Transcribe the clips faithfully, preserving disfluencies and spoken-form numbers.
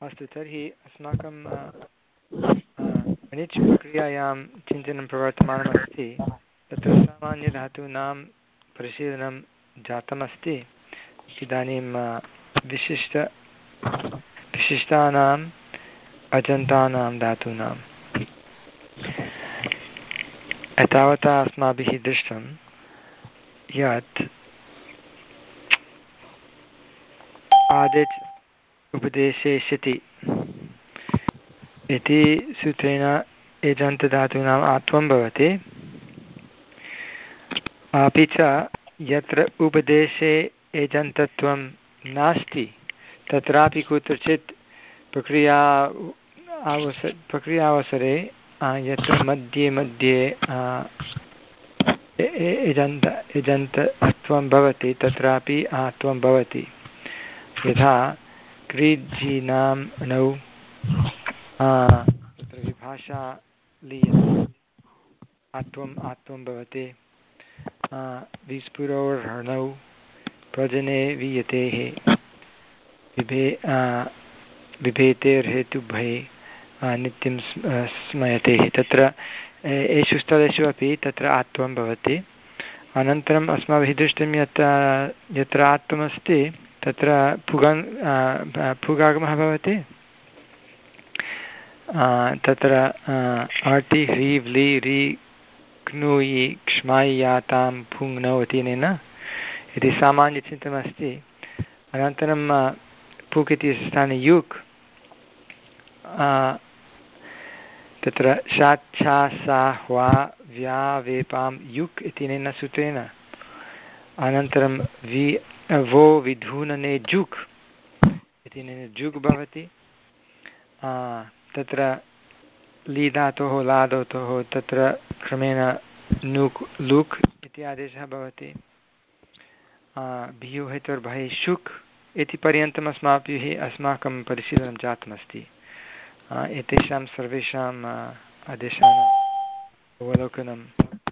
अस्तु तर्हि अस्माकं अनिच् प्रक्रियायां चिन्तनं प्रवर्तमानमस्ति तत्र सामान्यधातूनां परिशीलनं जातमस्ति इदानीं विशिष्ट विशिष्टानाम् अजन्तानां धातूनां एतावता अस्माभिः दृष्टं यत् आदिच् उपदेशे शिति इति सूत्रेण एजन्तधातूनाम् आत्वं भवति अपि च यत्र उपदेशे एजन्तत्वं नास्ति तत्रापि कुत्रचित् प्रक्रिया अवस प्रक्रियावसरे यत्र मध्ये मध्ये एजन्त एजन्तत्वं भवति तत्रापि आत्वं भवति यथा क्रीजीनां णौ तत्र विभाषा लीयते आत्वम् आत्वं भवति विस्फुरोर्हणौ प्रजने वीयतेः विभे विभेतेर्हेतुभये नित्यं स्मयते तत्र एषु स्थलेषु अपि तत्र आत्वं भवति अनन्तरम् अस्माभिः दृष्टं यत् यत्र आत्वमस्ति तत्र पुगन् पुगागमः भवति तत्र आर्टि ह्रीव् ली री क्नुयि क्ष्मायि यातां पुङ्नौ इत्यनेन इति सामान्यचिन्तनमस्ति अनन्तरं पुक् इति स्थाने युक् तत्र शाच्छा सा ह्वा व्या वेपां युक् इत्यनेन सूत्रेण अनन्तरं वि वो विधूनने जुक् इत्यनेन जुक् भवति तत्र ली धातोः ला धातोः तत्र क्रमेण नुक् लुक् इति आदेशः भवति भिः हेतुर्भये शुक् इति पर्यन्तम् अस्माभिः अस्माकं परिशीलनं जातमस्ति एतेषां सर्वेषाम् आदेशानाम् अवलोकनम्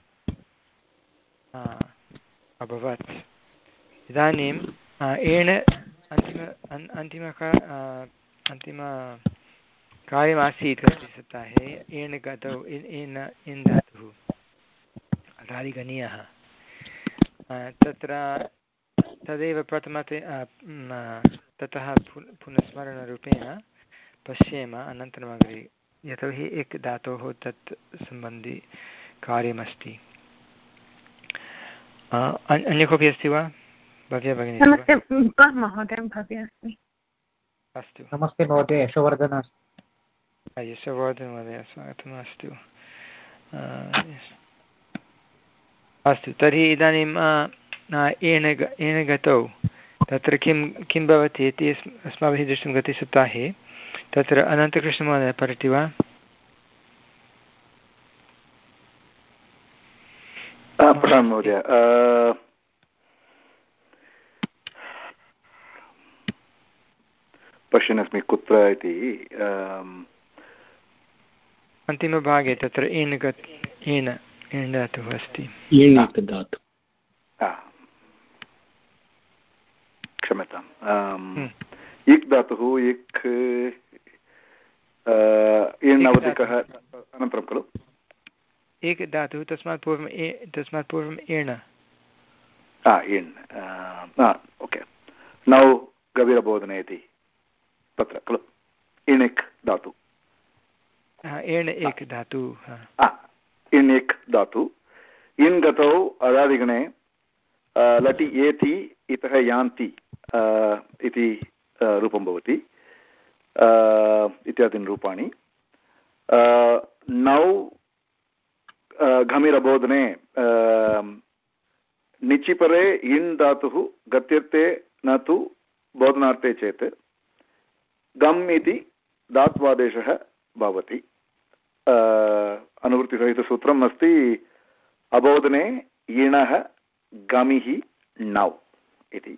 अभवत् इदानीम् एण अन्तिम अन्तिम अन्तिम कार्यमासीत् गते सप्ताहे एण गतौ एन इन् धातुः अधादिगणीयः तत्र तदेव प्रथमते ततः पुनस्मरणरूपेण पश्येम अनन्तरम् अग्रे यतोहि एक धातोः तत् सम्बन्धि कार्यमस्ति अन्य कोऽपि अस्ति वा भव्या भगिनी नमस्ते महोदय भव्या अस्मि अस्तु नमस्ते महोदय यशोवर्धन अस्ति यशोवर्धन महोदय स्वागतम् अस्तु अस्तु तर्हि इदानीम् एण एण गतौ तत्र किं किं भवति इति अस्माभिः दृष्टं गते सप्ताहे तत्र अनन्तकृष्णमहोदय पठति वा पठामि महोदय पश्यन्नस्मि कुत्र इति अन्तिमभागे तत्र एन् गत् एन् एन् धातुः अस्ति क्षम्यताम् इक् धातुः इक् एन् अवधिकः अनन्तरं खलु एक धातुः तस्मात् पूर्वम् ए तस्मात् पूर्वम् एण एण् ओके नौ गभीरबोधने इति तत्र खलु इणिक् धातु एण् एक धातु इण् इक् धातु इन् गतौ अदादिगणे लटि एति इतः यान्ति इति रूपं भवति इत्यादीनि रूपाणि नौ घमिरबोधने निचिपरे इन् धातुः गत्यर्थे न तु बोधनार्थे चेत् गम् इति धात्वादेशः भवति अनुवृत्तिसहितसूत्रम् अस्ति अबोधने इणः गमिः नौ इति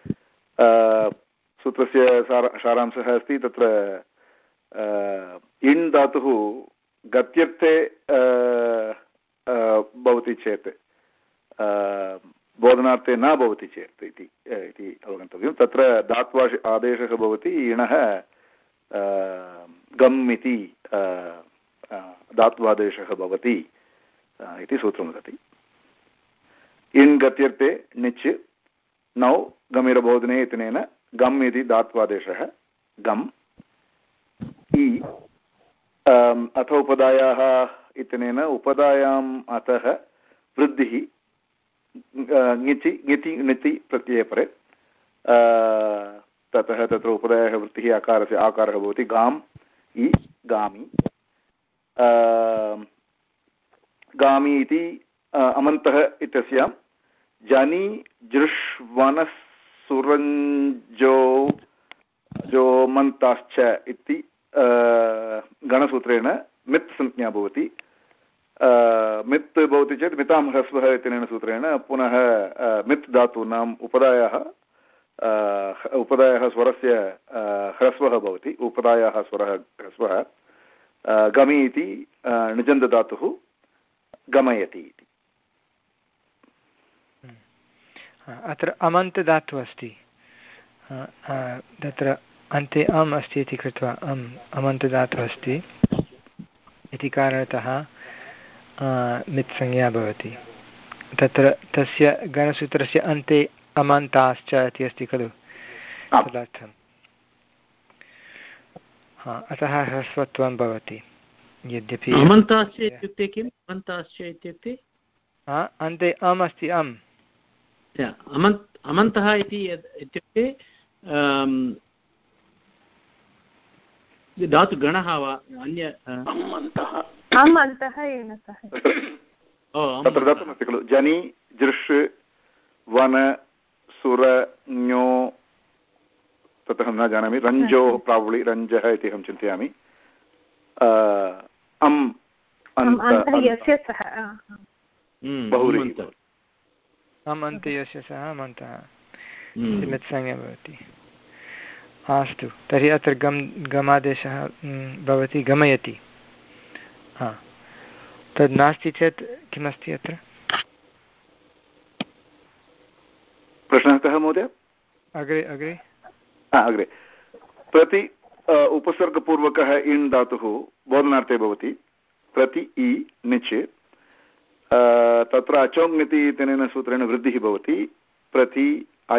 सूत्रस्य सार सारांशः अस्ति तत्र इण् धातुः गत्यर्थे भवति चेत् बोधनार्थे न भवति चेत् इति अवगन्तव्यं तत्र धात्वा आदेशः भवति इणः गम् इति धात्वादेशः भवति इति सूत्रं वदति। इन् गत्यर्थे निच् नौ गमिरबोधने इत्यनेन गम् इति धात्वादेशः गम् इ अथ उपधायाः इत्यनेन उपधायाम् अतः वृद्धिः ङिचि ङिति ङिति प्रत्यये परे ततः तत्र उपधायाः वृत्तिः आकारस्य आकारः भवति गाम् इ गामि गामि इति अमन्तः इत्यस्यां जनि जृष्वनः सुरञ्जो जो मन्ताश्च इति गणसूत्रेण मित् संज्ञा भवति। मित् भवति चेत् मितां ह्रस्वः इत्यनेन सूत्रेण पुनः मित् धातूनाम् उपधायाः उपधायाः स्वरस्य ह्रस्वः भवति। उपधायाः स्वरः ह्रस्वः गमि इति निजन्तधातुः गमयति इति। अत्र अमन्तधातुः अस्ति, तत्र अन्ते अम् अस्ति इति कृत्वा अम् अमन्तधातुः अस्ति इति कारणतः मित्संज्ञा भवति। तत्र तस्य गणसूत्रस्य अन्ते अमन्ताश्च इति अस्ति खलु, तदर्थं हा अतः ह्रस्वत्वं भवति। यद्यपि अमन्ताश्च इत्युक्ते किम्? अमन्ताश्च इत्युक्ते अन्ते अम् अस्ति अम् अमन्त अमन्तः इति इत्युक्ते धातुगणः वा अन्य तत्र दत्तमस्ति खलु जनि जृष् वन सुर ञो तत् अहं न जानामि रञ्जोः प्राब्लि रञ्जः इति अहं चिन्तयामि अम् बहुव्रीहि अम् अन्ते यस्य सः अमन्तः मित्संज्ञा भवति। अस्तु, तर्हि अत्र गम् गमादेशः भवति गमयति। हा तद् नास्ति चेत् किमस्ति अत्र? प्रश्नः कः महोदय? अग्रे अग्रे अग्रे प्रति उपसर्गपूर्वकः इण् धातुः बोधनार्थे भवति। प्रति इ निच् तत्र अचोङ् इत्यनेन सूत्रेण वृद्धिः भवति। प्रति ऐ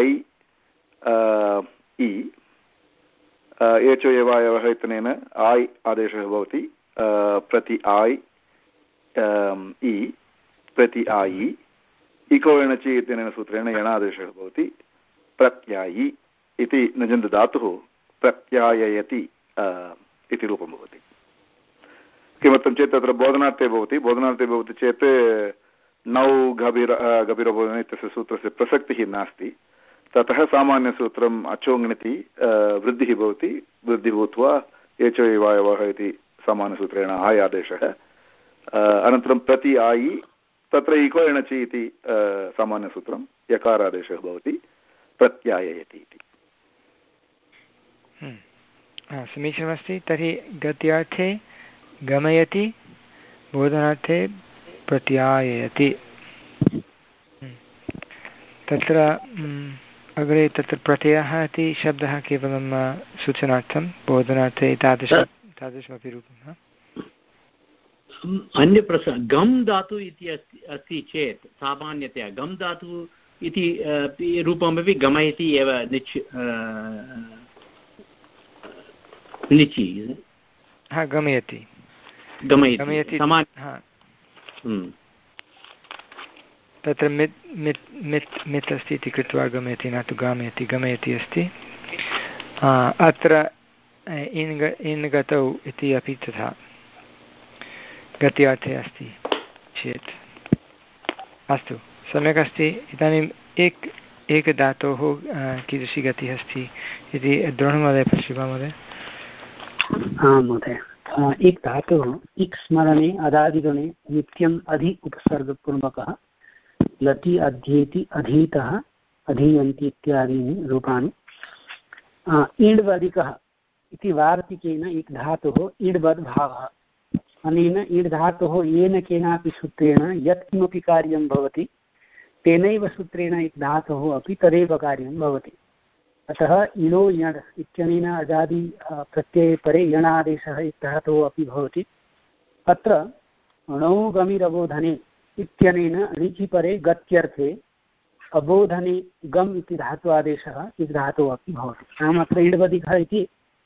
इ एचो एवायवः इत्यनेन आय् आदेशः भवति। प्रति आय् इ प्रति आयि इको एणचि इत्यनेन सूत्रेण यणादेशः भवति। प्रत्यायि इति नजन्तधातुः प्रत्याययति इति रूपं भवति। किमर्थं चेत् तत्र बोधनार्थे भवति। बोधनार्थे भवति चेत् नौ गभीर गभीरबोधने इत्यस्य सूत्रस्य प्रसक्तिः नास्ति। ततः सामान्यसूत्रम् अचोङ्निति वृद्धिः भवति। वृद्धिः भूत्वा एचो एवायवः इति सामान्यसूत्रेण आय् आदेशः। अनन्तरं प्रति आयि तत्र इको एणचि इति सामान्यसूत्रं यकारादेशः भवति। प्रत्याययति इति। समीचीनमस्ति। तर्हि गत्यार्थे गमयति, बोधनार्थे प्रत्याययति। तत्र अग्रे तत्र प्रत्ययः इति शब्दः केवलं सूचनार्थं, बोधनार्थे तादृश तादृशमपि रूपं। अन्य प्रश्नः, गम् धातु इति अस्ति अस्ति चेत् सामान्यतया गम् धातु इति रूपमपि गमयति एव निच् निचि हा गमयति गमयति तत्र मित् मित् मित् मित् अस्ति इति कृत्वा गमयति, न तु गामयति। गमयति अस्ति। अत्र इन् इन् गतौ इति अपि तथा गत्यार्थे अस्ति चेत्। अस्तु, सम्यक् अस्ति। इदानीम् एक एकधातोः कीदृशी गतिः अस्ति इति द्रोणमहोदय पश्यति वा महोदय? आं महोदय। एक धातुः इक् स्मरणे अदादिगणे नित्यम् अधि उपसर्गपूर्वकः लति अध्येति अधीतः अधीयन्ति इत्यादीनि रूपाणि। ईड्वदिकः इति वार्तिकेन इक् धातुः ईड्वद् भावः। अनेन ईड् धातुः येन केनापि सूत्रेण यत्किमपि कार्यं भवति तेनैव सूत्रेण इक् धातुः अपि तदेव कार्यं भवति। अतः इणो यण् इत्यनेन अजादि प्रत्यये परे यणादेशः इत्यर्थो अपि भवति। अत्र णौ गमिरबोधने इत्यनेन णिचि परे गत्यर्थे अबोधने गम् इति धात्वादेशः इति धातुः अपि भवति। नाम अत्र इडवदिकः इति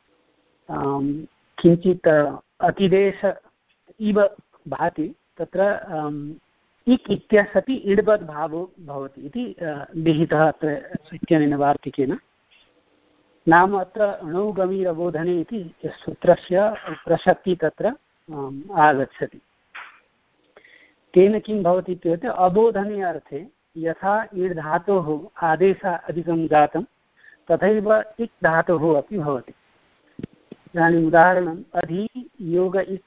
किञ्चित् अतिदेश इव भाति, तत्र इक् इत्यस्यपि इड्वद् भावो भवति इति विहितः अत्र इत्यनेन वार्तिकेन। नाम अत्र णौ गमीरबोधने इति सूत्रस्य प्रसक्तिः तत्र आगच्छति। तेन किं भवति इत्युक्ते अबोधने अर्थे यथा इड् धातोः आदेशः अधिकं जातं तथैव इक् धातोः अपि भवति। इदानीम् उदाहरणम् अधि योग इक्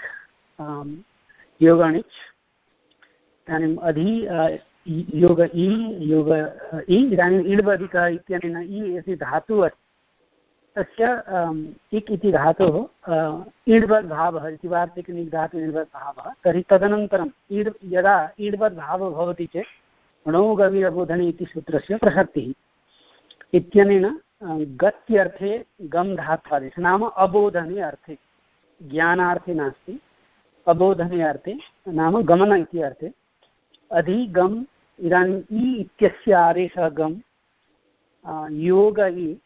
योगणिच्। इदानीम् अधि योग इ योग इ इदानीम् इड्वदिकः इत्यनेन इ इति धातुः अस्ति, तस्य इक् इति धातोः इड्वद् भावः इति वार्तिकनिक् धातुः इड्वद् भावः। तर्हि तदनन्तरम् इड् यदा इड्वद् भावः भवति चेत् णौ गमीरबोधने इति सूत्रस्य प्रसक्तिः। इत्यनेन गत्यर्थे गम् धात्वादेशः, नाम अबोधने अर्थे, ज्ञानार्थे नास्ति, अबोधने अर्थे नाम गमन इति अर्थे। अधि गम्, इदानीम् इ इत्यस्य आदेशः गम्, योग इ,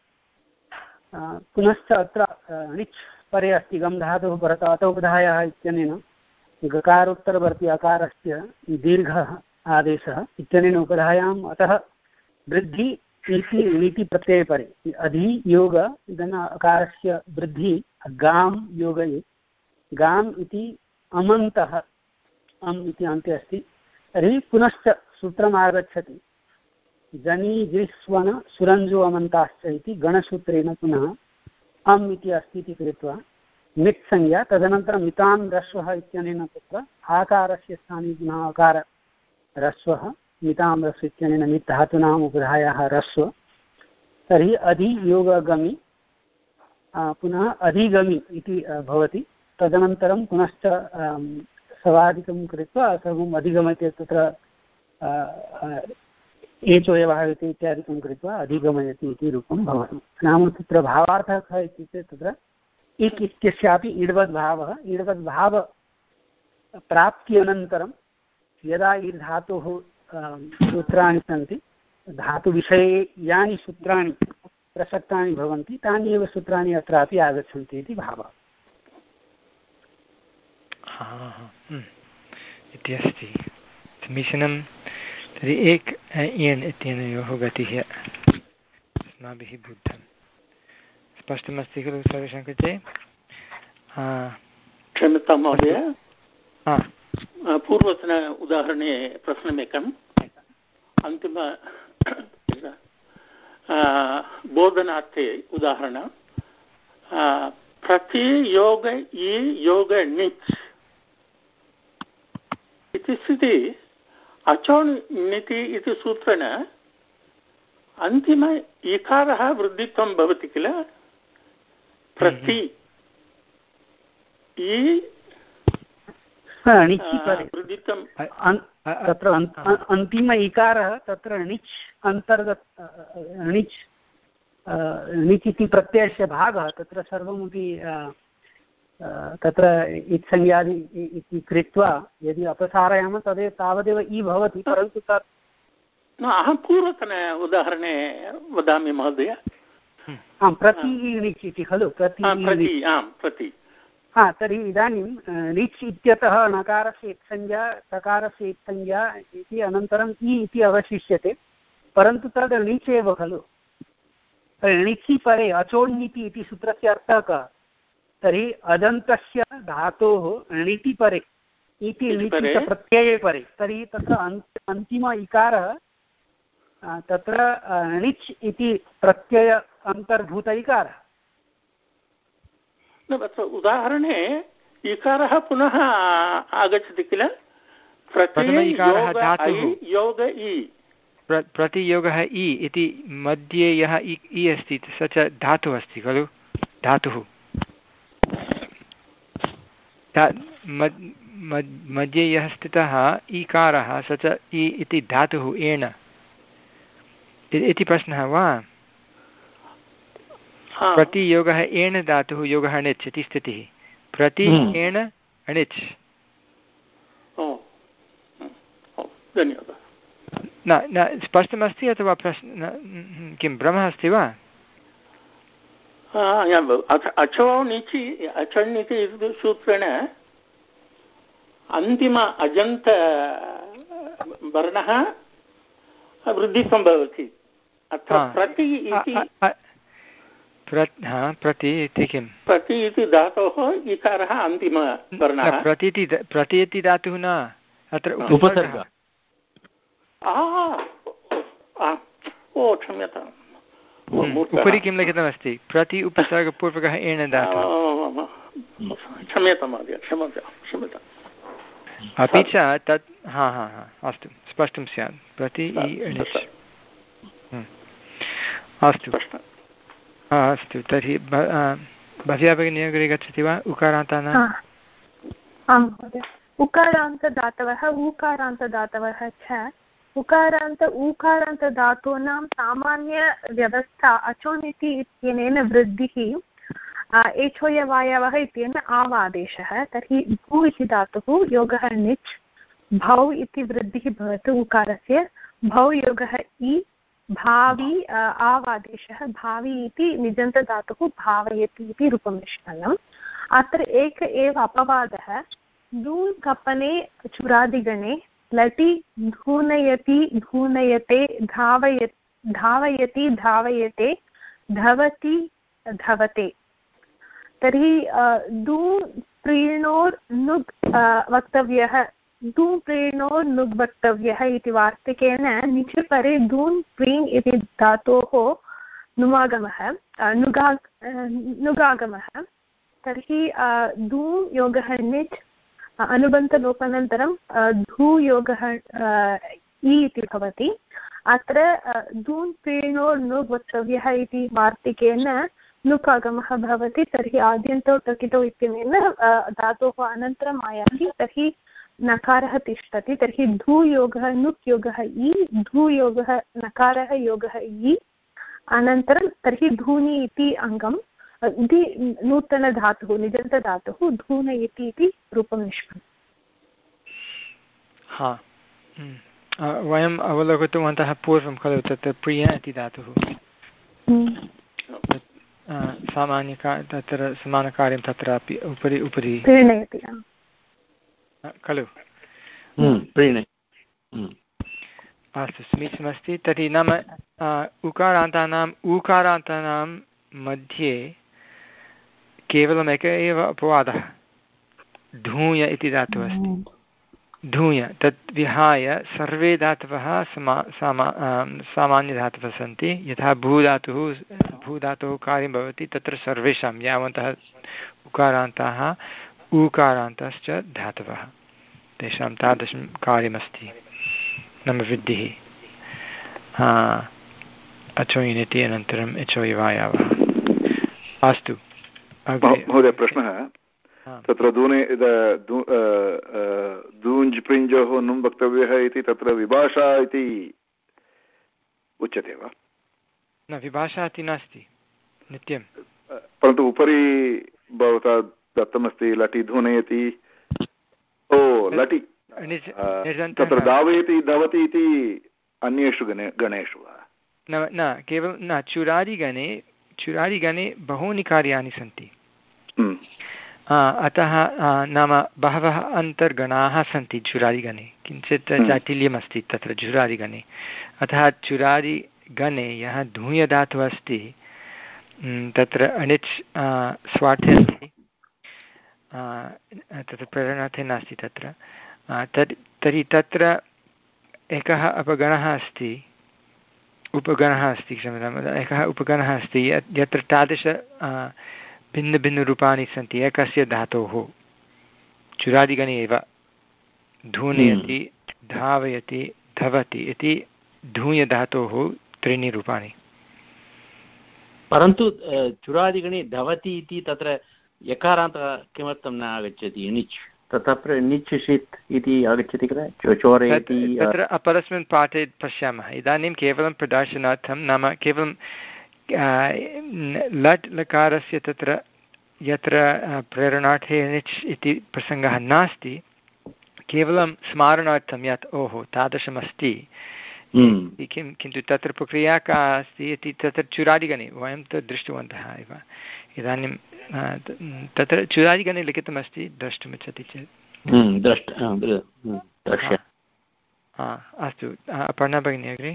पुनश्च अत्र णिच् परे अस्ति गम् धातुः परतः अतोपधायः इत्यनेन गकारोत्तरवर्ती अकारस्य दीर्घः आदेशः इत्यनेन उपधायाम् अतः वृद्धि इति णिति प्रत्यये परे अधि योग इदम् अकारस्य वृद्धि गां योगये, गाम् इति अमन्तः अम् इति अन्ते अस्ति। तर्हि पुनश्च सूत्रम् आगच्छति जनि जिस्वन सुरञ्जो अमन्ताश्च इति गणसूत्रेण पुनः अम् इति अस्ति इति कृत्वा मित् संज्ञा, तदनन्तरं मितां रस्वः इत्यनेन तत्र आकारस्य स्थाने पुनः अकार रस्वः, मितां रस्व इत्यनेन मित् धातूनाम् उपधायाः रस्व। तर्हि अधि योगगमि पुनः अधिगमि इति भवति। तदनन्तरं पुनश्च सवादिकं कृत्वा सर्वम् अधिगमयति, तत्र एचो व्यवहारयति इत्यादिकं कृत्वा अधिगमयति इति रूपं भवति। नाम तत्र भावार्थः कः इत्युक्ते तत्र इक् इत्यस्यापि इड्वद् भावः, इड्वद् भाव प्राप्त्यनन्तरं यदा इड् धातोः सूत्राणि सन्ति, धातुविषये यानि सूत्राणि प्रसक्तानि भवन्ति तानि एव सूत्राणि अत्रापि आगच्छन्ति इति भावः इति अस्ति। समीचीनं। तर्हि एक् इयन् इत्यनयोः गतिः अस्माभिः बुद्धं स्पष्टमस्ति खलु सर्वेषां कृते? क्षम्यतां महोदय, पूर्वतन उदाहरणे प्रश्नमेकम् अन्तिम बोधनार्थे उदाहरण प्रति योग इ योग णिच् इति स्थिति अचो णिति इति सूत्रेण अन्तिम इकारः वृद्धित्वं भवति किल। प्रति इ वृद्धित्वं तत्र अन्तिम इकारः तत्र णिच् अन्तर्गत णिच् णिच् इति प्रत्ययस्य भागः तत्र सर्वमपि तत्र इत्संज्ञादि इति कृत्वा यदि अपसारयामः तदेव तावदेव इ भवति, परन्तु तत् अहं पूर्वतन उदाहरणे वदामि महोदय। आं प्रति णिच् इति खलु, प्रति प्रति। हा, तर्हि इदानीं णिच् इत्यतः णकारस्य इत्संज्ञा तकारस्य इत्संज्ञा इति अनन्तरम् इ इति अवशिष्यते, परन्तु तद् णिच् एव खलु। णिचि परे अचोण्णिति इति सूत्रस्य अर्थः कः? तर्हि अदन्तस्य धातोः णिति परे इति णिति प्रत्यये परे, तर्हि तत्र अन्तिम इकारः तत्र णिच् इति प्रत्यय अन्तर्भूत इकारः। उदाहरणे इकारः पुनः आगच्छति किल। प्रथमइकारः धातुः योग इ, प्रतियोगः इ इति मध्ये यः इ अस्ति स च धातुः अस्ति खलु, धातुः मध्ये यः स्थितः ईकारः स च इ इति धातुः एण इति प्रश्नः वा? प्रतियोगः एण धातुः योगः अणिच् इति स्थितिः प्रति एण अणिच् धन्यवादः न न स्पष्टमस्ति अथवा प्रश्न किं भ्रमः अस्ति वा अचौ नीचि अचण् इति सूत्रेण अन्तिम अजन्त वर्णः वृद्धित्वं भवति अत्र प्रति इति प्रति इति किं प्रति इति धातोः इकारः अन्तिमवर्णः प्रति प्रति इति धातुः न अत्र उपसर्गः ओ क्षम्यताम् उपरि किं लिखितमस्ति प्रति उपसर्गपूर्वकः एण धातुः क्षम्यतां महोदय क्षम्यतां क्षम्यताम् अपि च तत् हा हा हा अस्तु स्पष्टं स्यात् प्रति अस्तु अस्तु तर्हि भव्या भगिनी अग्रे गच्छति वा उकारान्तानां आं महोदय उकारान्तदातवः ऊकारान्तदातवः च उकारान्त ऊकारान्तधातूनां सामान्यव्यवस्था अचोनिति इत्यनेन वृद्धिः एचोयवायवः इत्यनेन आवादेशः तर्हि भू इति धातुः योगः णिच् भौ इति वृद्धिः भवतु उकारस्य भौ योगः इ भावी आवादेशः भावी इति निजन्तधातुः भावयति इति रूपनिष्पन्नम् अत्र एक एव अपवादः दून् कपने चुरादिगणे लटि धूनयति धूनयते धावय धावयति धावयते धवति धवते तर्हि दून् प्रीणोर् नुग् वक्तव्यः दून् प्रीणोर् नुग् वक्तव्यः इति वार्तिकेन निच परे दून् प्रीङ् इति धातोः नुमागमः नुगा नुगागमः तर्हि दून् योगः णिच् अनुबन्धलोपानन्तरं धूयोगः इ इति भवति अत्र दून् प्रीणोर् नुग् वक्तव्यः इति वार्तिकेन नुक् आगमः भवति तर्हि आद्यन्तौ टकितौ इत्यनेन धातोः अनन्तरम् आयाति तर्हि नकारः तिष्ठति तर्हि धूयोगः नुक् योगः इ धूयोगः नकारः योगः इ अनन्तरं तर्हि धूनि इति अङ्गम् इति नूतनधातुः निजन्तधातुः धूनयति इति रूपं निष्पन्नम् हा वयम् अवलोकितवन्तः पूर्वं खलु तत्र प्रिय इति धातुः सामान्यका तत्र समानकार्यं तत्रापि उपरि उपरि प्रीणयति खलु अस्तु समीचीनमस्ति तर्हि नाम उकारान्तानाम् ऊकारान्तानां मध्ये केवलम् एक एव अपवादः धूय इति धातुः अस्ति धूय तत् विहाय सर्वे धातवः समा सामा सामान्यधातवः सन्ति यथा भूधातुः भूधातुः कार्यं भवति तत्र सर्वेषां यावन्तः उकारान्ताः ऊकारान्तश्च धातवः तेषां तादृशं कार्यमस्ति नाम वृद्धिः अचोयिनिति अनन्तरम् एचोयवायावः अस्तु महोदय प्रश्नः तत्र दूने दूञ् प्रिञ्जोः नुं वक्तव्यः इति तत्र विभाषा इति उच्यते वा न विभाषा इति नास्ति नित्यं परन्तु उपरि भवता दत्तमस्ति लटि धूनयति ओ लटि तत्र धावयति धवति इति अन्येषु गणे गणेषु वा न न केवलं न चुरादिगणे चुरादिगणे बहूनि कार्याणि सन्ति अतः नाम बहवः अन्तर्गणाः सन्ति चुरादिगणे किञ्चित् जाटिल्यमस्ति तत्र चुरादिगणे अतः चुरादिगणे यः धूयधातुः अस्ति तत्र अणिच् स्वार्थे अस्ति तत्र प्रेरणार्थे नास्ति तत्र तर् तर्हि तत्र एकः अपगणः अस्ति उपगणः अस्ति क्षम्यताम् एकः उपगणः अस्ति यत्र तादृश भिन्नभिन्नरूपाणि सन्ति एकस्य धातोः चुरादिगणे एव धूनयति धावयति धवति इति धूयधातोः त्रीणि रूपाणि परन्तु चुरादिगणे धवति इति तत्र यकारान्तः किमर्थं न आगच्छति णिच् तत्र णिच् षित् इति आगच्छति किल चोरयति तत्र अपरस्मिन् पाठे पश्यामः इदानीं केवलं प्रदर्शनार्थं नाम केवलं लट् लकारस्य तत्र यत्र प्रेरणार्थे निच् इति प्रसङ्गः नास्ति, केवलं स्मारणार्थं यत् ओहो तादृशमस्ति किं, किन्तु तत्र प्रक्रिया का अस्ति इति तत्र चुरादिगणे वयं तत् दृष्टवन्तः एव। इदानीं तत्र चुरादिगणे लिखितमस्ति, द्रष्टुमिच्छति चेत् द्रष्ट अस्तु। अपर्णा भगिनी अग्रे।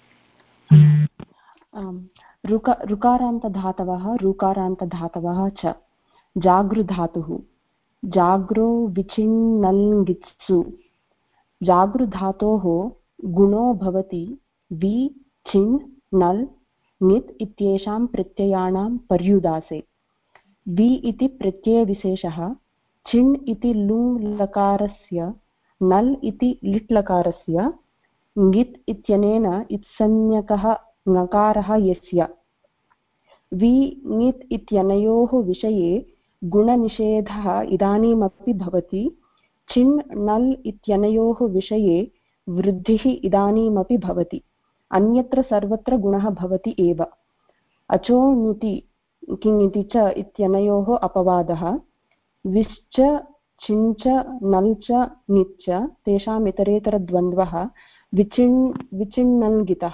ऋका ऋकारान्तधातवः ऋकारान्तधातवः च जागृधातुः जाग्रो विचिन्नल् जागृधातोः गुणो भवति वि छिन् नल् ङित् इत्येषां प्रत्ययानां पर्युदासे। वि इति प्रत्ययविशेषः, छिन् इति लुङ् लकारस्य, नल् इति लिट् लकारस्य, ङित् इत्यनेन इत्संज्ञकः ङकारः यस्य। वि ङित् इत्यनयोः विषये गुणनिषेधः इदानीमपि भवति। छिन् नल् इत्यनयोः विषये वृद्धिः इदानीमपि भवति। अन्यत्र सर्वत्र गुणः भवति एव। अचो ङिति किङ् इति च इत्यनयोः अपवादः। विश्च छिञ्च नल् च ङिच्च तेषाम् इतरेतरद्वन्द्वः विचिन् विचिन्नल्गितः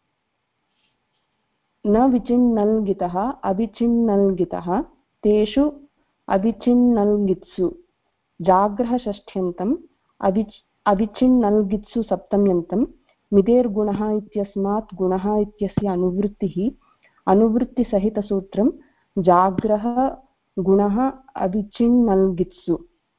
न विचिन्नल्गितः अविचिन्नल्गितः तेषु अविचिन्नल्गित्सु जाग्रहषष्ठ्यन्तम् अविच् अविचिन्नल्गित्सु सप्तम्यन्तं मिदेर्गुणः इत्यस्मात् गुणः इत्यस्य अनुवृत्तिः अनुवृत्तिसहितसूत्रं जाग्रह गुणः अविचिन्नल्गित्सु।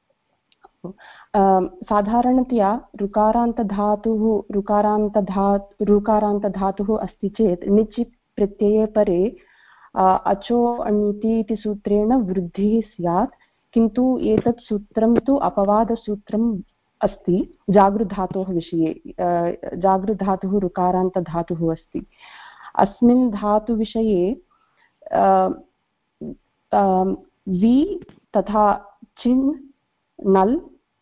साधारणतया ऋकारान्तधातुः ऋकारान्तधा ऋकारान्तधातुः अस्ति चेत् निच् प्रत्यये परे अचो अण्ति इति सूत्रेण वृद्धिः स्यात्, किन्तु एतत् सूत्रं तु अपवादसूत्रम् अस्ति जागृधातोः विषये। जागृधातुः ऋकारान्तधातुः अस्ति। अस्मिन् धातुविषये वि तथा चिन् नल्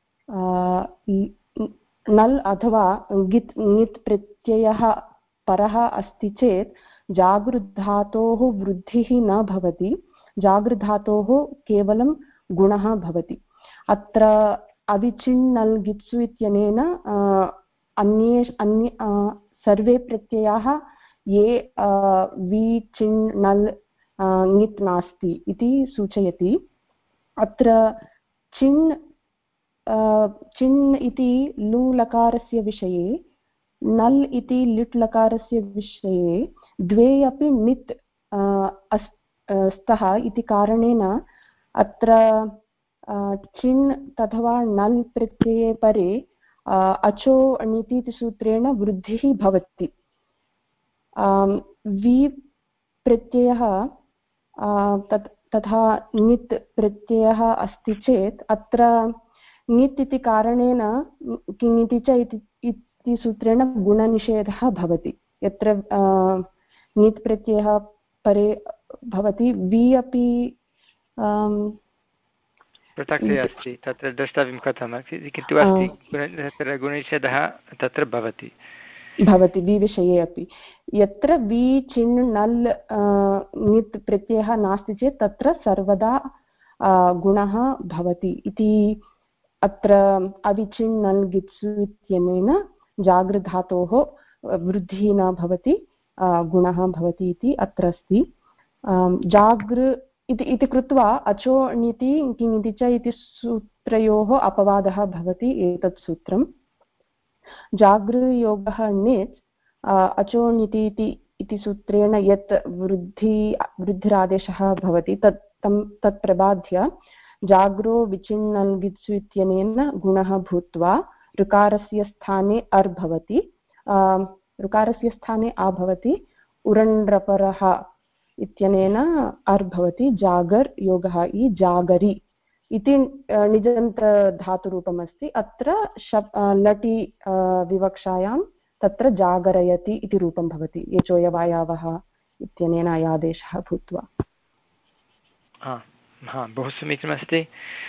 नल् अथवा ङित् ङित् प्रत्ययः परः अस्ति चेत् जागृधातोः वृद्धिः न भवति, जागृधातोः केवलं गुणः भवति। अत्र अविचिन्नल्गित्सु इत्यनेन अन्ये अन्ये सर्वे प्रत्ययाः ये वि चिन् नल् ङित् नास्ति इति सूचयति। अत्र चिन् चिन् इति लुङ् लकारस्य विषये, नल् इति लिट् लकारस्य विषये द्वे अपि णित् स्तः इति कारणेन अत्र चिन् तथवा नल् प्रत्यये परे अचो णिति इति सूत्रेण वृद्धिः भवति। वि प्रत्ययः तत् तथा ङित् प्रत्ययः अस्ति चेत् अत्र ङित् इति कारणेन किम् इति च इति सूत्रेण गुणनिषेधः भवति। यत्र ङित् प्रत्ययः परे भवति वि अपि पृथक्तया अस्ति, तत्र द्रष्टव्यं कथं किन्तु अस्ति तत्र गुणनिषेधः तत्र भवति भवति वि विषये अपि। यत्र वि चिन् नल् ङित् प्रत्ययः नास्ति चेत् तत्र सर्वदा गुणः भवति इति अत्र अविचिन्नल्गित्सु इत्यनेन जागृधातोः वृद्धिः न भवति, गुणः भवति इति अत्र अस्ति। जागृ इति इति कृत्वा अचो णिति किङिति च इति सूत्रयोः अपवादः भवति एतत् सूत्रं। जागृयोगः णित् अचो णिति इति सूत्रेण यत् वृद्धि वृद्धिरादेशः भवति तत् तं तत् प्रबाध्य जाग्रो विचिन्नल्गित्सु इत्यनेन गुणः भूत्वा ऋकारस्य स्थाने अर् भवति, ऋकारस्य स्थाने आ भवति, उरण्ड्रपरः इत्यनेन अर् भवति, जागर् योगः इ जागरि इति निजन्तधातुरूपमस्ति। अत्र शप् लटि विवक्षायां तत्र जागरयति इति रूपं भवति, यचोयवायावः इत्यनेन अयादेशः भूत्वा। बहु समीचीनमस्ति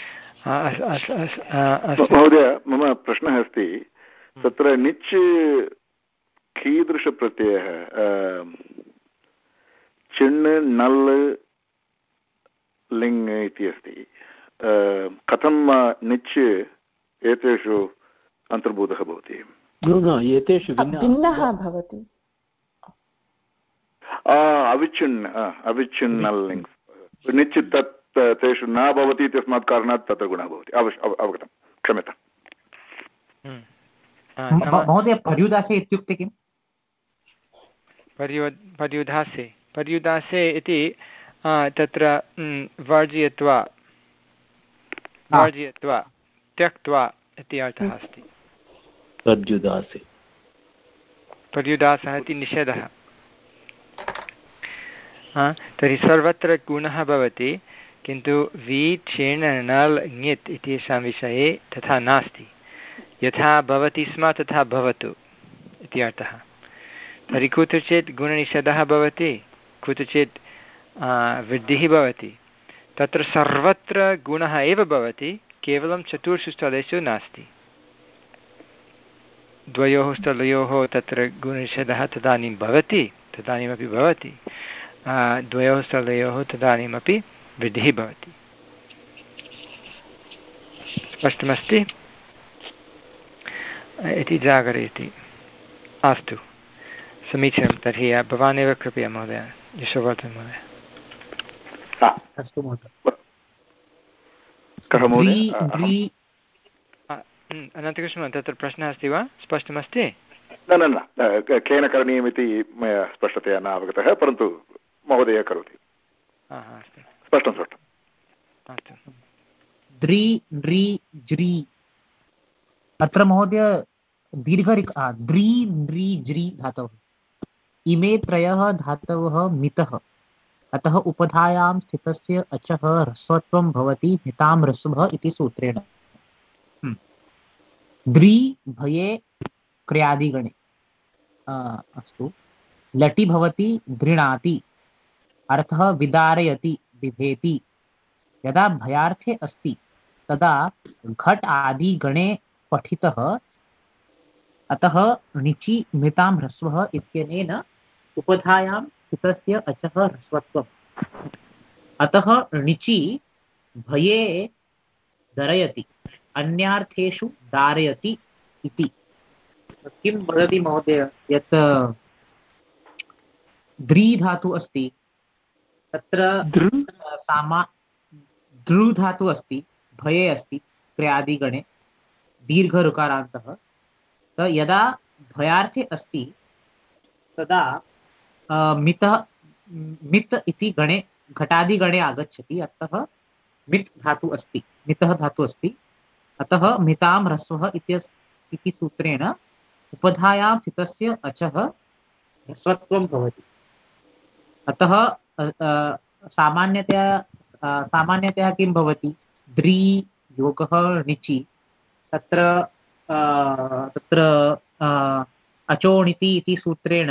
महोदय। मम प्रश्नः अस्ति, तत्र निच् कीदृशप्रत्ययः चिण् नल् लिङ् इति अस्ति, कथं निच् एतेषु अन्तर्भूतः भवति? एतेषु भिन्नः भवति। अविच्छिन्न अविच्छिन्नल् लिङ् निच् तत् तेषु न भवति इत्यस्मात् कारणात् तत्र गुणः भवति। अवगतं, क्षम्यताम्। महोदय पर्युदासे इत्युक्ते किम्? पर्यु पर्युदासे पर्युदासे इति तत्र वर्जयित्वा वर्जयित्वा त्यक्त्वा इति अर्थः अस्ति। पर्युदासे पर्युदासः इति निषेधः। तर्हि सर्वत्र गुणः भवति, किन्तु वि चेण नल् ङित् इत्येषां विषये तथा नास्ति। यथा भवति स्म तथा भवतु इति अर्थः। तर्हि कुत्रचित् गुणनिषेधः भवति, कुत्रचित् वृद्धिः भवति। तत्र सर्वत्र गुणः एव भवति, केवलं चतुर्षु स्थलेषु नास्ति। द्वयोः स्थलयोः तत्र गुणनिषेधः तदानीं भवति, तदानीमपि भवति, द्वयोः स्थलयोः तदानीमपि वृद्धिः भवति। स्पष्टमस्ति इति जागरयति। अस्तु, समीचीनं। तर्हि भवान् एव कृपया महोदय, यशोवर्धन महोदय। अस्तु महोदय। अनन्तकृष्ण, तत्र प्रश्नः अस्ति वा? स्पष्टमस्ति? न न न केन करणीयमिति मया स्पष्टतया न अवगतः, परन्तु महोदय करोति। स्पष्टं स्पष्टम्। अस्तु। द्रि नृ ज्रि, अत्र महोदय दीर्घ द्रि नृ ज्रि धातवः, इमे त्रयः धातवः मितः, अतः उपधायां स्थितस्य अचः ह्रस्वत्वं भवति मितां ह्रस्वः इति सूत्रेण। द्रि भये क्रियादिगणे अस्तु, लटि भवति दृणाति, अर्थः विदारयति बिभेति। यदा भयार्थे अस्ति तदा घट आदि गणे पठितः, अतः णिचि मितां ह्रस्वः इत्यनेन उपधायां स्थितस्य अचः ह्रस्वत्वम्। अतः णिचि भये दरयति, अन्यार्थेषु दारयति इति। किं वदति महोदय, यत् द्रि धातु अस्ति तत्र सामा दृ धातु अस्ति, भये अस्ति क्रियादिगणे दीर्घऋकारान्तः। यदा भयार्थे अस्ति तदा मितः मित् इति गणे घटादिगणे आगच्छति, अतः मित् धातु अस्ति, मितः धातु अस्ति, अतः मितां ह्रस्वः इति सूत्रेण उपधायां स्थितस्य अचः ह्रस्वत्वं भवति। अतः सामान्यतया सामान्यतया किं भवति, द्रि योगः णिचि, तत्र तत्र अचोणिति इति सूत्रेण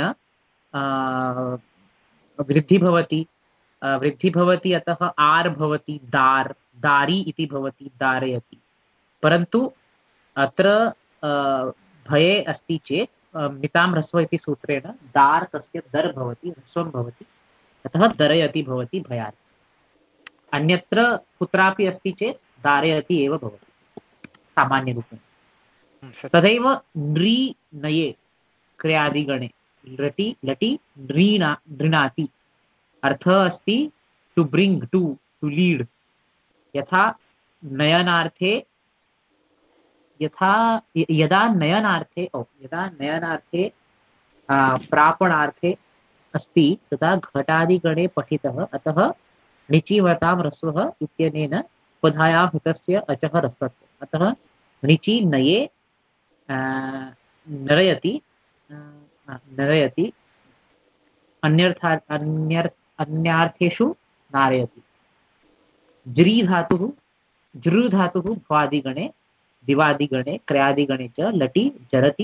वृद्धि भवति वृद्धि भवति अतः आर् भवति दार्, दारी इति भवति दारयति। परन्तु अत्र भये अस्ति चेत् मितां ह्रस्व इति सूत्रेण दार् तस्य दर् भवति, ह्रस्वं भवति, अतः दरयति भवति भयात्। अन्यत्र कुत्रापि अस्ति चेत् दारयति एव भवति सामान्यरूपेण। तथैव नृ नये क्रियादिगणे लटि लटि नृणा नृणाति, अर्थः अस्ति to bring, to to lead. यथा नयनार्थे यथा यदा नयनार्थे ओ यदा नयनार्थे प्रापणार्थे अस्ति तदा घटादिगणे पठितः, अतः णिचिवतां ह्रस्वः इत्यनेन उपधायां हितस्य अचः ह्रस्वत्वम्। अतः णिचि नये नरयति नरयति अन्यर्था अन्यर् अन्यार्थेषु नारयति। ज्री धातुः जृ धातुः भ्वादिगणे दिवादिगणे क्रियादिगणे च लटि जरति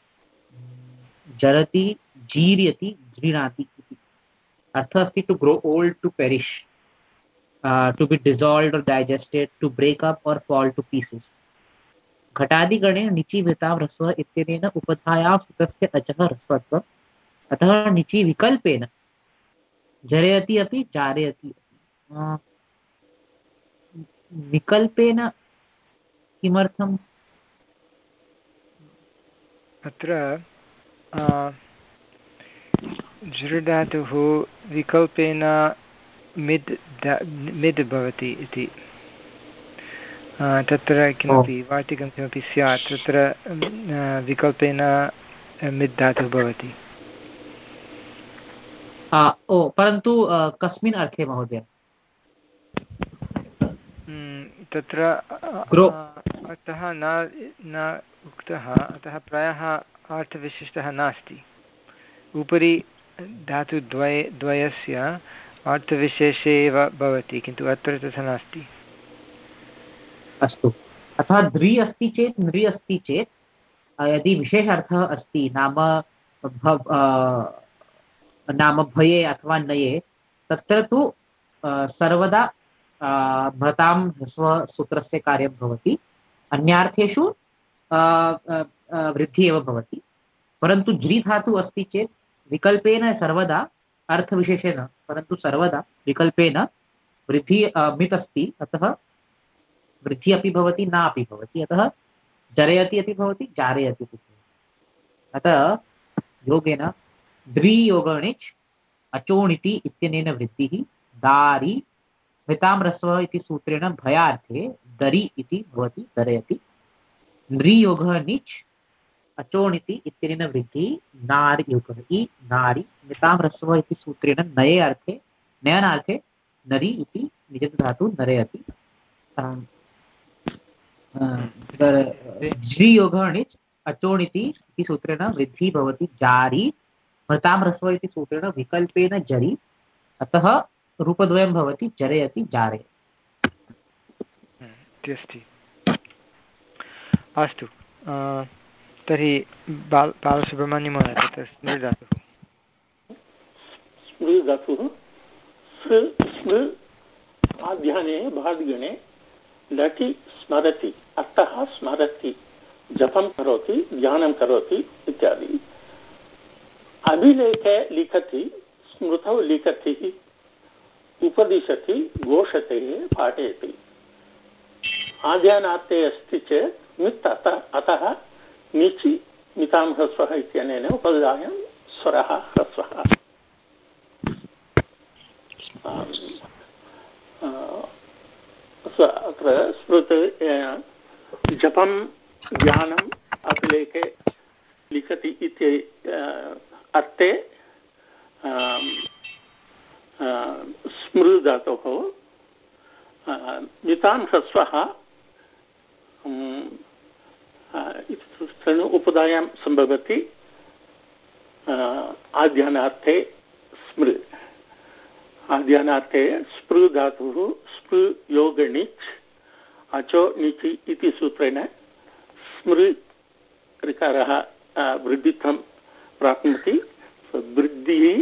जरति जीर्यति गृह्णाति इति। अर्थः अस्ति to grow old, to perish, to be dissolved और डाइजेस्टेड, टु ब्रेक अप और फॉल टू पीसेस। घटादिगणे णिचि वितां ह्रस्वः इत्यनेन उपधायां स्थितस्य अचः ह्रस्वत्वम्। अतः णिचि विकल्पेन जरयति अपि जारयति विकल्पेन किमर्थम् अत्र जृ धातुः विकल्पेन मिद् मिद् भवति इति तत्र किमपि वार्तिकं किमपि स्यात् तत्र विकल्पेन मिद् धातुः भवति। ओ परन्तु कस्मिन् अर्थे महोदय? तत्र अर्थः न न उक्तः, अतः प्रायः अर्थविशिष्टः नास्ति। उपरि धातुद्वय द्वयस्य अर्थविशेषे एव भवति, किन्तु अत्र तथा नास्ति। अस्तु, अतः द्रि अस्ति चेत् नृ अस्ति चेत् यदि विशेषार्थः अस्ति नाम भव नाम भये अथवा नये, तत्र तु सर्वदा भतां ह्रस्वसूत्रस्य कार्यं भवति, अन्यार्थेषु वृद्धिः एव भवति। परन्तु ज्रि धातुः अस्ति चेत् विकल्पेन सर्वदा अर्थविशेषेण परन्तु सर्वदा विकल्पेन वृद्धिः मित् अस्ति, अतः वृद्धिः अपि भवति न अपि भवति, अतः जरयति अपि भवति जारयति अपि भवति। अतः योगेन द्रि योगणिच् अचोणिति इत्यनेन वृद्धिः दारि मृतां ह्रस्वः इति सूत्रेण भयार्थे दरि इति भवति दरयति। नृयोगः निच् अचोणिति इत्यनेन वृद्धिः नारि योगः इ नारि मृतां ह्रस्वः इति सूत्रेण नये अर्थे नयनार्थे नरि इति निजत धातु नरयति। ज्रियोगः निच् अचोणिति इति सूत्रेण वृद्धिः भवति जारि मृतां ह्रस्वः इति सूत्रेण विकल्पेन जरि, अतः रूपद्वयं भवति जरयति जारयति। अस्ति। अस्तु, तर्हि बाल बालसुब्रह्मण्यमहोदय तत्र स्मृ धातुः स्मृ धातुः स्मृ स्मृ आध्याने भाद्गणे लटि स्मरति अर्थः स्मरति जपं करोति ध्यानं करोति इत्यादि। अभिलेखे लिखति स्मृतौ लिखति उपदिशति घोषते पाठयति। आध्यानार्थे अस्ति चेत् मित् अतः अतः निचि मितां ह्रस्वः इत्यनेन उपधायां स्वरः ह्रस्वः। अत्र स्मृत जपं ध्यानम् अभिलेखे लिखति इति अर्थे स्मृ धातोः मितां ह्रस्वः उपधायां सम्भवति आध्यानार्थे स्मृ। आध्यानार्थे स्पृ धातुः स्पृ योगणिच् अचो निचि इति सूत्रेण स्मृ ऋकारः वृद्धित्वं प्राप्नोति। वृद्धिः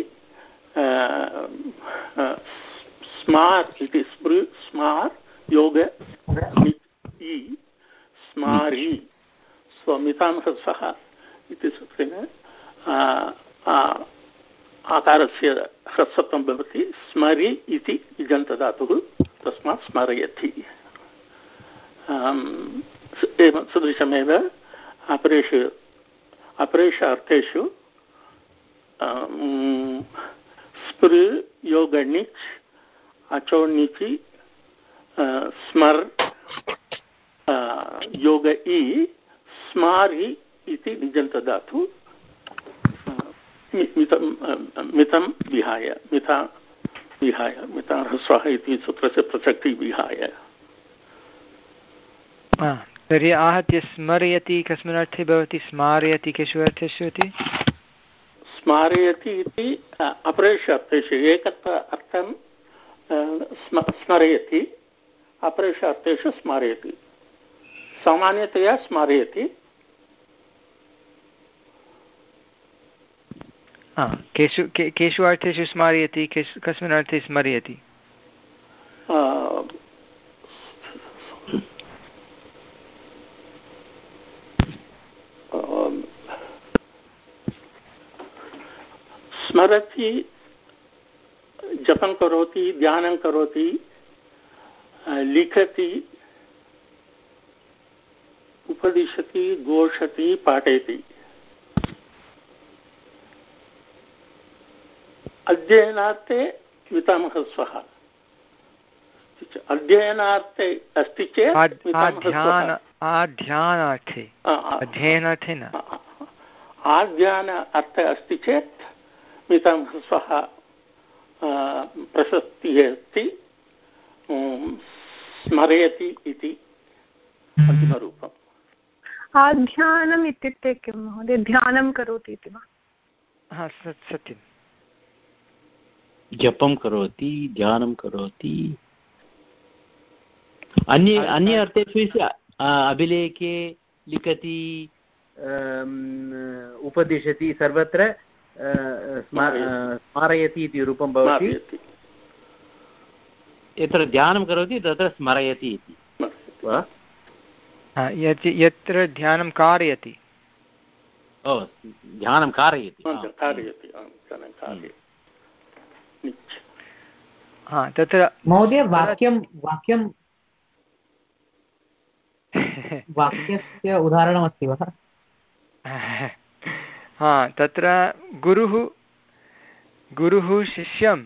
स्मार् इति स्मृ स्मार् योग इ स्मारि स्वमितां ह्रस्वः इति सूत्रेण आकारस्य ह्रस्वत्वं भवति। स्मरि इति इजन्तधातुः, तस्मात् स्मरयति। एवं सदृशमेव अपरेषु अपरेषु अर्थेषु स्पृ योगणिच् अचोणिचि स्मर् योग इ स्मारि इति निजन्तधातु मितं मितं विहाय मिता विहाय मिता ह्रस्वः इति सूत्रस्य प्रसक्तिः विहाय। तर्हि आहत्य स्मरयति कस्मिन् अर्थे भवति? स्मारयति केषु अर्थेषु इति? स्मारयति इति अपरेषु अर्थेषु एकत्र अर्थं स्मरयति, अपरेषु अर्थेषु स्मारयति। सामान्यतया स्मारयति। केषु केषु अर्थेषु स्मारयति, कस्मिन् अर्थे स्मरयति? स्मरति जपं करोति, ध्यानं करोति, लिखति, उपदिशति, घोषति, पाठयति। अध्ययनार्थे पितामहः स्वः। अध्ययनार्थे अस्ति चेत् आध्यानार्थे अध्ययनार्थे न आध्यान अर्थे अस्ति चेत् पितामहः स्वः प्रशस्तिः अस्ति, स्मरयति इति अन्तिमरूपम्। आध्यानम् इत्युक्ते किं महोदय? ध्यानं करोति इति वा? हा सत्यं। जपं करोति, ध्यानं करोति। अन्ये अन्य अर्थेषु अभिलेखे लिखति, उपदिशति, सर्वत्र स्मारयति इति रूपं भवति। यत्र ध्यानं करोति तत्र स्मरयति इति वा? यत्र ध्यानं कारयति। ओ, ध्यानं कारयति कारयति हा तत्र महोदय वाक्यं वाक्यं वाक्यस्य उदाहरणमस्ति वा? हा तत्र गुरुः गुरुः शिष्यं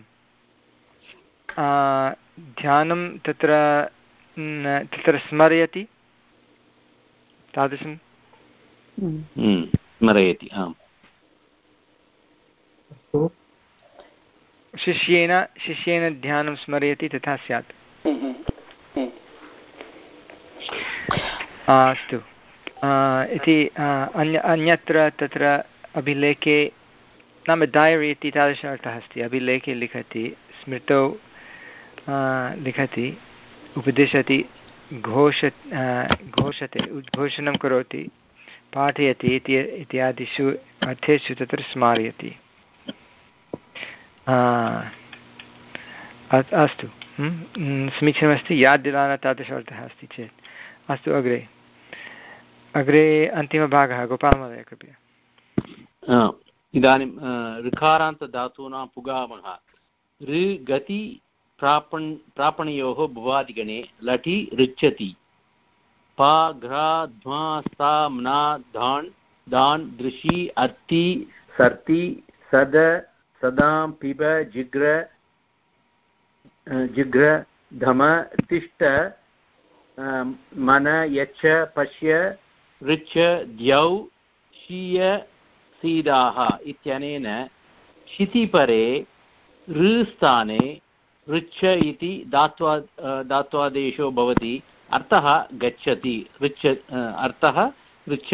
ध्यानं तत्र तत्र स्मरयति, तादृशं स्मरयति। आम्, शिष्येन शिष्येन ध्यानं स्मरयति तथा स्यात्। अस्तु, इति अन्य अन्यत्र तत्र अभिलेखे नाम डैरी इति तादृश अर्थः अस्ति। अभिलेखे लिखति, स्मृतौ लिखति, उपदिशति, घोष घोषते, उद्घोषणं करोति, पाठयति इति इत्यादिषु अर्थेषु तत्र स्मारयति। अस्तु, समीचीनमस्ति। याद् दिलाना तादृश अर्थः अस्ति चेत्। अस्तु, अग्रे अग्रे अन्तिमभागः गोपालमहोदय कृपया। इदानीं ऋकारान्तधातूनां पुगामः। ऋ गति प्रापण् प्रापणयोः भुवादिगणे लटि ऋच्छति। पा घ्रा ध्वा स्ता म्ना धान् दान् दृशि अर्ति सर्ति सद सदां पिब जिग्र जिग्र धम तिष्ठ मन यच्छ पश्य ऋच्छ द्यौ शीय सीदाः इत्यनेन शितिपरे ऋस्थाने ऋच्छ इति धात्वा धात्वादेशो भवति। अर्थः गच्छति। ऋच्छ अर्थः ऋच्छ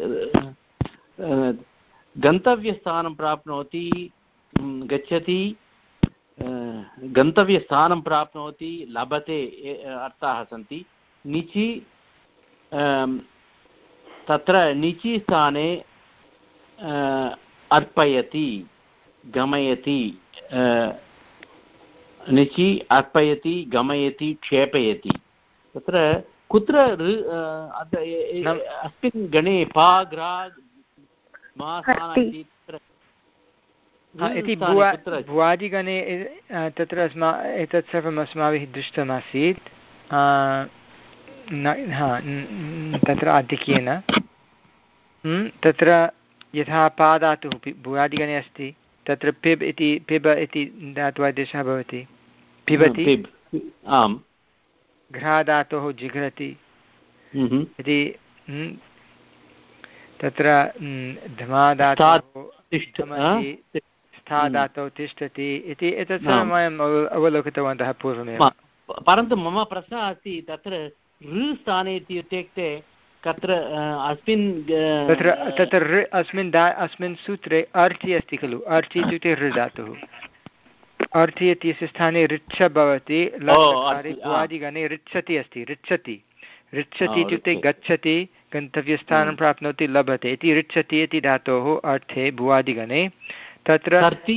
गन्तव्यस्थानं प्राप्नोति, गच्छति, गन्तव्यस्थानं प्राप्नोति, लभते अर्थाः सन्ति। निचि तत्र निचि स्थाने अर्पयति, गमयति, निचि अर्पयति, गमयति, क्षेपयति। तत्र कुत्र अस्मिन् गणे पा ग्रा मा इति भुवादिगणे तत्र अस्मा एतत् सर्वम् अस्माभिः दृष्टमासीत् तत्र आधिक्येन। तत्र यथा पादातुः भुवादिगणे अस्ति, तत्र पिब् इति पिब इति धात्वादेशः भवति, पिबति। आम्, घ्राधातोः जिघ्रति इति, तत्र धमाधातोः तिष्ठति, स्थाधातौ तिष्ठति इति एतत् सर्वं वयम् अवलोकितवन्तः पूर्वमेव। परन्तु मम प्रश्नः अस्ति, तत्र ऋ स्थाने इत्युक्ते कत्र अस्मिन् तत्र तत्र ऋ अस्मिन् दा अस्मिन् सूत्रे अर्थि अस्ति खलु। अर्थि इत्युक्ते ऋ धातुः। अर्थि इत्यस्य स्थाने ऋच्छ भवति। भुवादिगणे ऋच्छति अस्ति। ऋच्छति ऋच्छति इत्युक्ते गच्छति, गन्तव्यस्थानं प्राप्नोति, लभते इति ऋच्छति इति धातोः अर्थे भुवादिगणे। तत्र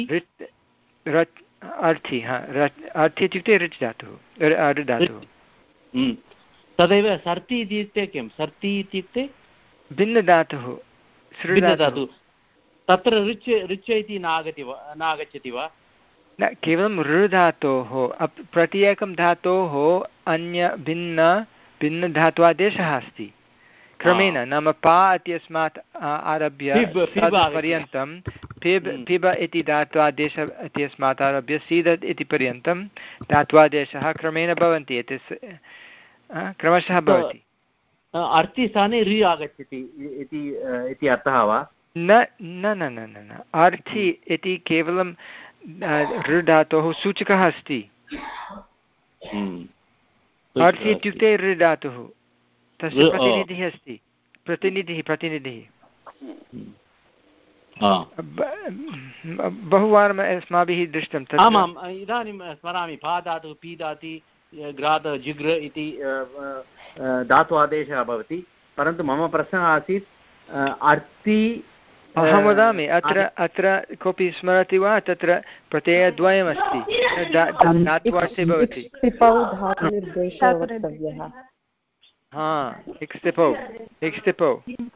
अर्थि हा अर्थि इत्युक्ते ऋच् धातुः, ऋ धातुः। तदेव सर्ति इत्युक्ते किं? सर्ति इत्युक्ते भिन्नधातुः, भिन्नधातुः। तत्र ऋच् ऋच् इति नागति वा, नागच्छति वा? न केवलं ऋ धातोः प्रत्येकं धातोः अन्य भिन्न भिन्नधात्वादेशः अस्ति क्रमेण नाम पा इत्यस्मात् आरभ्य पर्यन्तं पिब पिब इति धात्वादेश इत्यस्मात् आरभ्य सीदत् इति पर्यन्तं धात्वादेशः क्रमेण भवन्ति एतस्य क्रमशः भवति। अर्थस्थाने रि आगच्छति इति अर्थः वा? न न न न न अर्थि इति केवलं ऋ धातोः सूचकः अस्ति। अर्थि इत्युक्ते ऋ धातुः तस्य प्रतिनिधिः अस्ति प्रतिनिधिः प्रतिनिधिः बहुवारम् अस्माभिः दृष्टं। आमाम् इदानीं स्मरामि पा धातुः पी धाति ग्राद जिग्र इति धातु आदेशः भवति परन्तु मम प्रश्नः आसीत् अर्थि अहं वदामि अत्र अत्र कोऽपि स्मरति वा तत्र प्रत्ययद्वयमस्ति धात्वार्थे भवति हा इक्स्तिपौ इक्स्तिपौ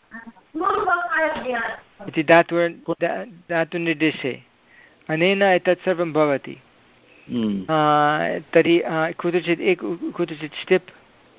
इति धातु धातुनिर्देशे अनेन एतत् सर्वं भवति। तर्हि कुत्रचित् एक कुत्रचित् स्टिप्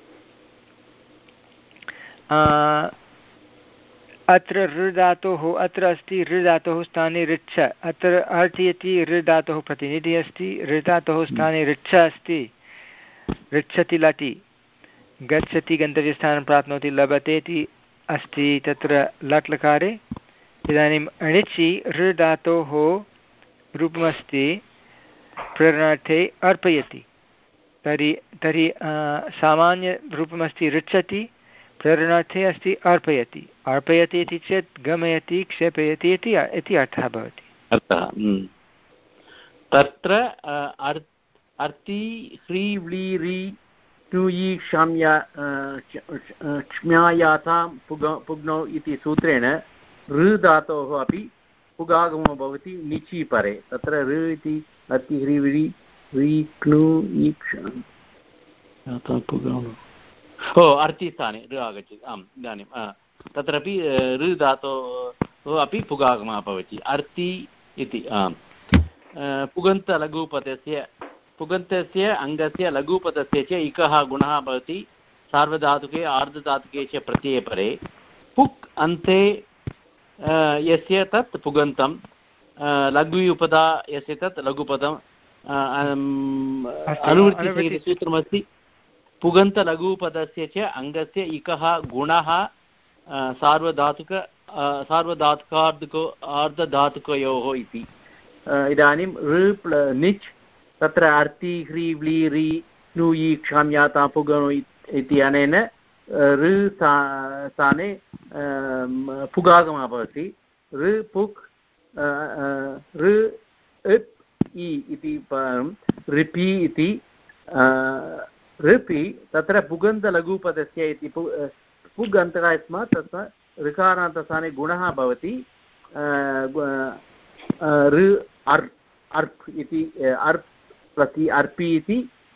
अत्र ऋ धातोः अत्र अस्ति ऋ धातोः स्थाने ऋच्छ अत्र अर्थि इति ऋ धातोः प्रतिनिधिः अस्ति ऋ धातोः स्थाने ऋच्छ अस्ति ऋच्छति लटि गच्छति गन्तव्यस्थानं प्राप्नोति लभते इति अस्ति तत्र लट् लकारे। इदानीम् अणिचि ऋ धातोः रूपमस्ति प्रेरणार्थे अर्पयति तर्हि तर्हि सामान्यरूपमस्ति ऋच्छति प्रेरणार्थे अस्ति अर्पयति अर्पयति इति चेत् गमयति क्षेपयति इति इति अर्थः भवति। अर्थः तत्र अर्ति ह्री व्ली रि नुयि क्षम्या क्ष्म्यायातां पुग पुग्नौ इति सूत्रेण ऋ धातोः अपि पुगागमो भवति निचि परे तत्र ऋ इति अति ह्री व्री रि क्नु ओ अर्थिस्थाने ऋ आगच्छति। आम् इदानीं तत्रापि ऋ धातोः अपि पुगागमः भवति अर्ति इति। आम् पुगन्तलघुपदस्य पुगन्तस्य अङ्गस्य लघुपदस्य च इकः गुणः भवति सार्वधातुके आर्धधातुके च प्रत्यये परे पुक् अन्ते यस्य तत् पुगन्तं लघु उपदा यस्य तत् लघुपदम् अनुवृत्तिसूत्रमस्ति पुगन्तलघुपदस्य च अङ्गस्य इकः गुणः सार्वधातुक सार्वधातुकार्धको अर्धधातुकयोः इति। इदानीं ऋ प्ल निच् तत्र अर्ति ह्री व्ली रि नुयि क्षम्याता पुगणु इति अनेन ऋ स्थाने पुगागमः भवति ऋ पुक् ऋ इप् इ इति ऋपि इति ऋपि तत्र पुगन्तलघुपदस्य इति पुग् अन्तः यस्मात् तत्र ऋकारान्तस्थाने गुणः भवति ऋ अर् अर्प् इति अर्प् प्रति अर्पि इति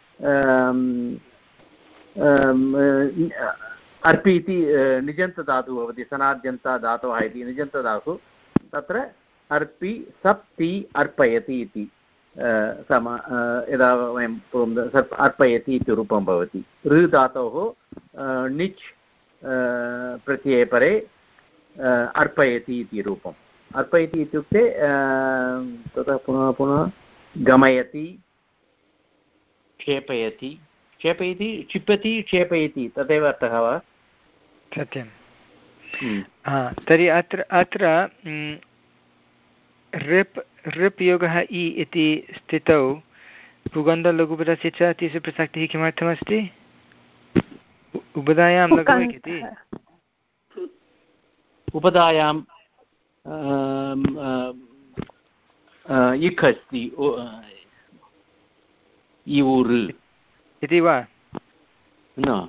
अर्पि इति निजन्तधातुः भवति सनाद्यन्तधातवः इति निजन्तधातुः तत्र अर्पि सप्ति अर्पयति इति सम यदा वयं पूर्वं अर्पयति इति रूपं भवति। ऋ धातोः निच् प्रत्यये परे अर्पयति इति रूपम्। अर्पयति इत्युक्ते ततः पुनः पुनः गमयति क्षेपयति क्षेपयति क्षिपति क्षेपयति तदेव अर्थः वा? सत्यं। तर्हि अत्र अत्र ऋप् ऋप् योगः इ इति स्थितौ पुगन्धलघुपदस्य च अतिसु प्रसक्तिः किमर्थमस्ति? उपधायां लघु इति उपधायां इक् अस्ति इति वा? न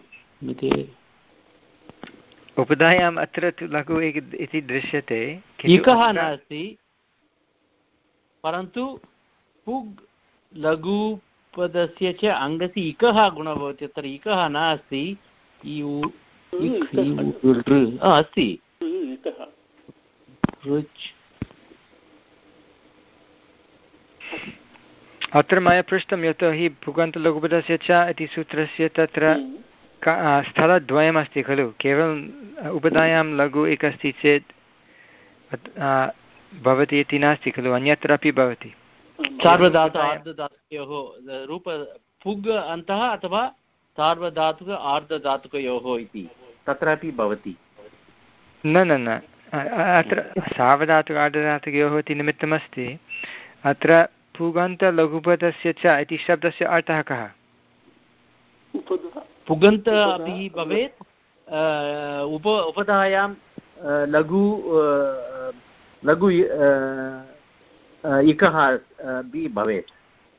उपधायाम् अत्र तु लघु इति दृश्यते इकः नास्ति परन्तु पुग् लघुपदस्य च अङ्गस्य इकः गुणः भवति तत्र इकः नास्ति अस्ति अत्र मया पृष्टं यतोहि पुगन्तलघुपदस्य च इति सूत्रस्य तत्र स्थलद्वयमस्ति खलु, केवलम् उपधायां लघु एक अस्ति चेत् भवति इति नास्ति खलु, अन्यत्रापि भवति। सार्वधातु आर्धधातुकयोः रूप पुग् अन्तः अथवा सार्वधातुक आर्धधातुकयोः इति तत्रापि भवति। न न न अत्र सार्वधातुक आर्धधातुकयोः इति निमित्तमस्ति। अत्र पुगन्तलघुपदस्य च इति शब्दस्य अर्थः कः? पुगन्त अपि भवेत्, उप उपधायां लघु लघु इकः अपि भवेत्।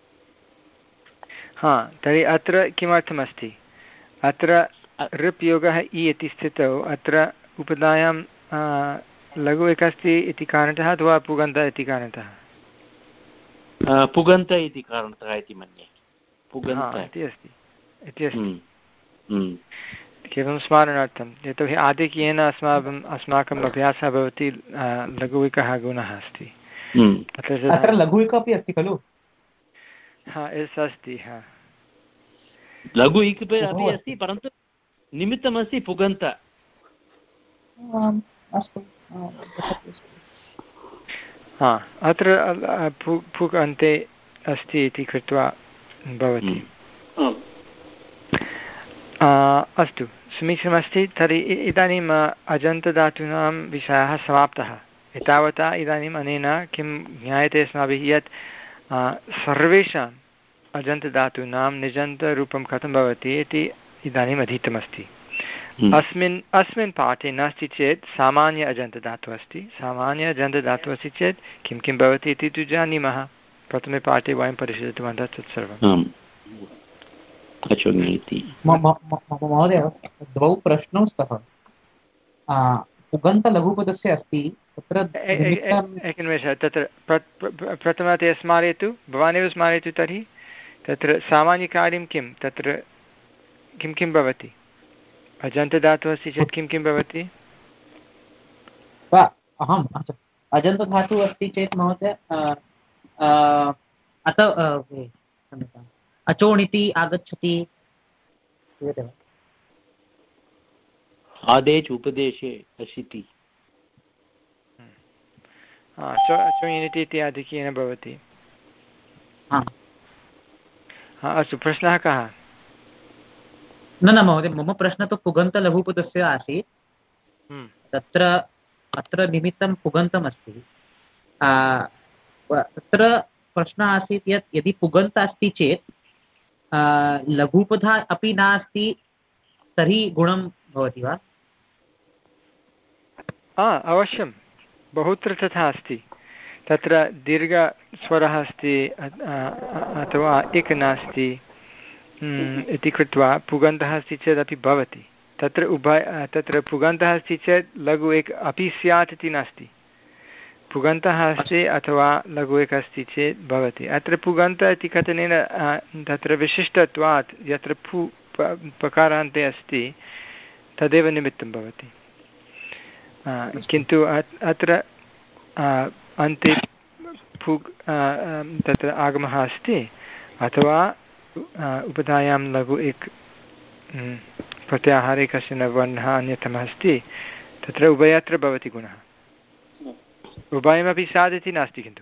हा, तर्हि अत्र किमर्थमस्ति? अत्र ऋप् योगः इ इति स्थितौ अत्र उपधायां लघु एकः अस्ति इति कारणतः अथवा पुगन्त इति कारणतः? पुगन्त इति कारणतः इति मन्ये। पुगन्त इति अस्ति इति अस्ति केवलं स्मारणार्थं, यतोहि आधिक्येन अस्माकम् अस्माकम् अभ्यासः भवति लघुविकः गुणः अस्ति। अत्र लघुविकः अपि अस्ति खलु? हा, एस् अस्ति। हा, लघु इक् अपि अस्ति, परन्तु निमित्तमस्ति पुगन्त। अस्तु, हा, अत्र पुग् अन्ते अस्ति इति कृत्वा भवति। अस्तु, समीचीनमस्ति। तर्हि इदानीम् अजन्तधातूनां विषयः समाप्तः। एतावता इदानीम् अनेन किं ज्ञायते अस्माभिः यत् सर्वेषाम् अजन्तधातूनां निजन्तरूपं कथं भवति इति इदानीम् अधीतमस्ति। अस्मिन् अस्मिन् पाठे नास्ति चेत् सामान्य अजन्तधातुः अस्ति। सामान्य अजन्तधातुः अस्ति चेत् किं किं भवति इति तु जानीमः। प्रथमे पाठे वयं परिशीलितवन्तः तत्सर्वम्। महोदय, द्वौ प्रश्नौ स्तः। पुगन्तलघुपदस्य अस्ति तत्र एकनिमेषः, तत्र प्रथमतया स्मारयतु, भवानेव स्मारयतु। तर्हि तत्र सामान्यकार्यं किं, तत्र किं किं भवति? अजन्तधातुः अस्ति चेत् किं किं भवति? अहम् अजन्तधातुः अस्ति चेत् महोदय अत अचोणिति आगच्छति। आदेश उपदेशे अशिति। अचोणिति इति आधिक्येन भवति। अस्तु, प्रश्नः कः? न न महोदय, मम प्रश्नः तु पुगन्तलघुपदस्य आसीत्। तत्र अत्र निमित्तं पुगन्तमस्ति। तत्र प्रश्नः आसीत् यत् यदि पुगन्त अस्ति चेत् लघुपधा अपि नास्ति तर्हि गुणं भवति वा? अवश्यं, बहुत्र तथा अस्ति। तत्र दीर्घस्वरः अस्ति अथवा इक् नास्ति इति कृत्वा पुगन्तः अस्ति चेदपि भवति। तत्र उभय तत्र पुगन्तः अस्ति चेत् लघु एक अपि स्यात् इति नास्ति। पुगन्तः अस्ति अथवा लघु एक अस्ति चेत् भवति। अत्र पुगन्त इति कथनेन तत्र विशिष्टत्वात् यत्र पु पकारान्ते अस्ति तदेव निमित्तं भवति। किन्तु अत्र अन्ते पुग् तत्र आगमः अस्ति अथवा उपधायां लघु एक प्रत्याहारे कश्चन वर्णः अन्यतमः अस्ति, तत्र उभयत्र भवति गुणः। उभयमपि स्यात् इति नास्ति किन्तु।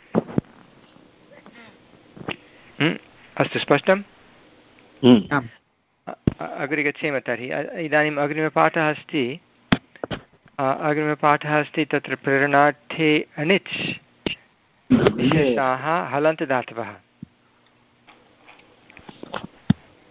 अस्तु, स्पष्टम्? अग्रे गच्छेम तर्हि। इदानीम् अग्रिमपाठः अस्ति अग्रिमपाठः अस्ति तत्र प्रेरणार्थे अनिच् विशेषाः हलन्तदातवः।